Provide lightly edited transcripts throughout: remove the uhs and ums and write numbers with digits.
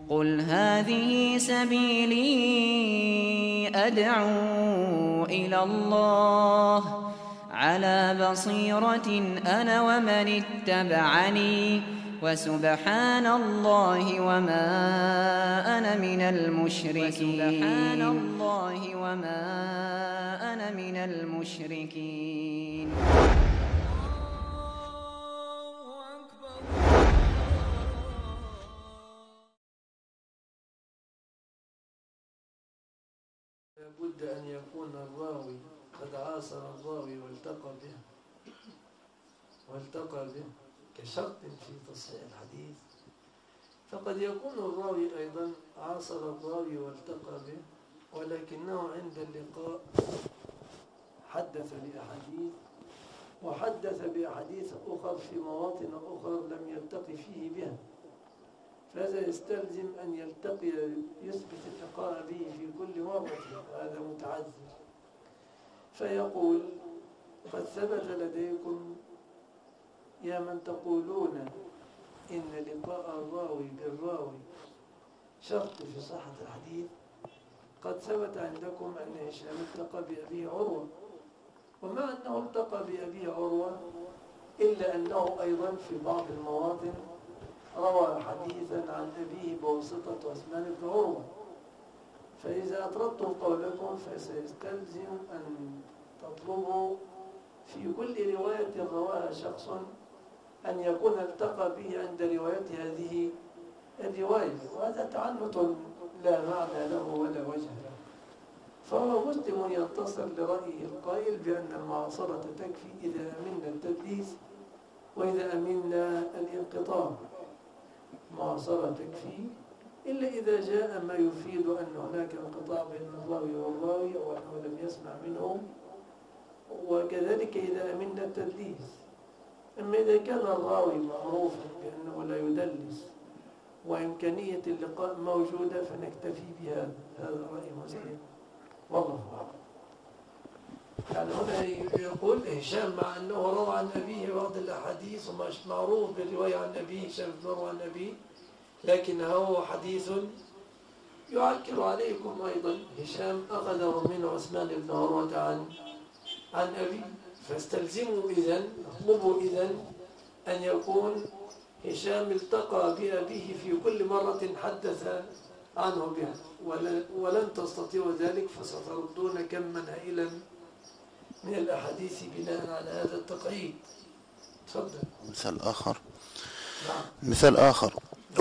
قل هذه سبيلي أدعو إلى الله على بصيرة أنا ومن اتبعني وسبحان الله وما أنا من المشركين. لابد أن يكون الراوي قد عاصر الراوي والتقى به كشرط في تصحيح الحديث. فقد يكون الراوي أيضا عاصر الراوي والتقى به، ولكنه عند اللقاء حدث بأحاديث وحدث بأحاديث أخرى في مواطن أخرى لم يلتقي فيه بها، فهذا يستلزم أن يثبت اللقاء به في كل مرة، وهذا متعذر. فيقول قد ثبت لديكم يا من تقولون إن لقاء الراوي بالراوي شرط في صحة الحديث، قد ثبت عندكم أن هشام التقى بأبيه عروة، ومع أنه التقى بأبيه عروة إلا أنه أيضا في بعض المواطن روى حديثا عن أبيه بواسطة عثمان بن عروة. فإذا أطردتم قولكم فسيستلزم أن تطلبوا في كل رواية رواها شخص أن يكون التقى به عند رواية هذه الرواية، وهذا تعنت لا معنى له ولا وجه له. فهو مسلم ينتصر لرأيه القائل بأن المعاصرة تكفي إذا أمنا التدليس وإذا أمنا الانقطاع. المعاصرة تكفي إلا إذا جاء ما يفيد أن هناك انقطاع بين الراوي والراوي أو أنه لم يسمع منه، وكذلك إذا أمنا التدليس. أما إذا كان الراوي معروفا بأنه لا يدلس وإمكانية اللقاء موجودة فنكتفي بهذا. هذا رأي مسلم والله أعلم. يعني هنا يقول هشام مع أنه روى عن أبيه بعض الأحاديث ومش معروف بالرواية عن أبيه، هشام روى عن أبيه، لكنه حديث يعكر عليكم أيضا. هشام أخذه من عثمان بن عروة عن أبيه، فاستلزموا إذن، اطلبوا إذن أن يكون هشام التقى بأبيه في كل مرة حدث عنه بها، ولن تستطيعوا ذلك فستردون كما هائلا من الأحاديث بناء على هذا التقعيد. تفضل. مثال آخر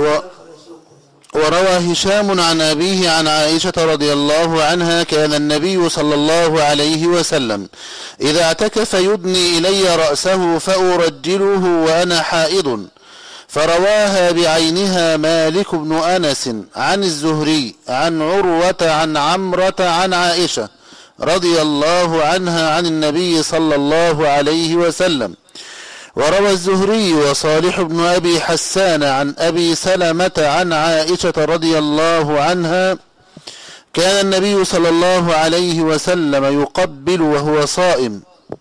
وروى هشام عن أبيه عن عائشة رضي الله عنها كان النبي صلى الله عليه وسلم إذا اعتكف يدني إلي رأسه فأرجله وأنا حائض، فرواها بعينها مالك بن أنس عن الزهري عن عروة عن عمرة عن عائشة رضي الله عنها عن النبي صلى الله عليه وسلم. وروى الزهري وصالح بن أبي حسان عن أبي سلمة عن عائشة رضي الله عنها كان النبي صلى الله عليه وسلم يقبل وهو صائم.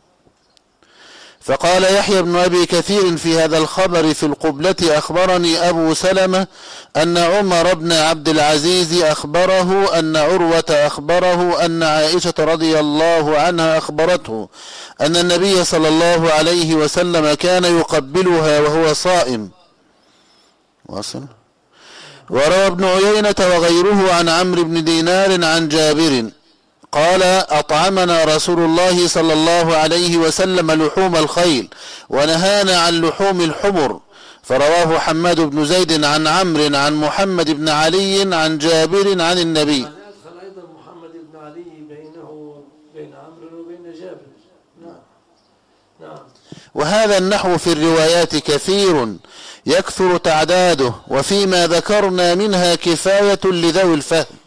فقال يحيى بن أبي كثير في هذا الخبر في القبلة أخبرني أبو سلمة أن عمر بن عبد العزيز أخبره أن عروة أخبره أن عائشة رضي الله عنها أخبرته أن النبي صلى الله عليه وسلم كان يقبلها وهو صائم. واصل. وروى ابن عيينة وغيره عن عمرو بن دينار عن جابر قال أطعمنا رسول الله صلى الله عليه وسلم لحوم الخيل ونهانا عن لحوم الحمر. فرواه حماد بن زيد عن عمرو عن محمد بن علي عن جابر عن النبي. أدخل أيضا محمد بن علي بينه وبين عمرو وبين جابر. نعم. وهذا النحو في الروايات كثير يكثر تعداده، وفيما ذكرنا منها كفاية لذوي الفهم.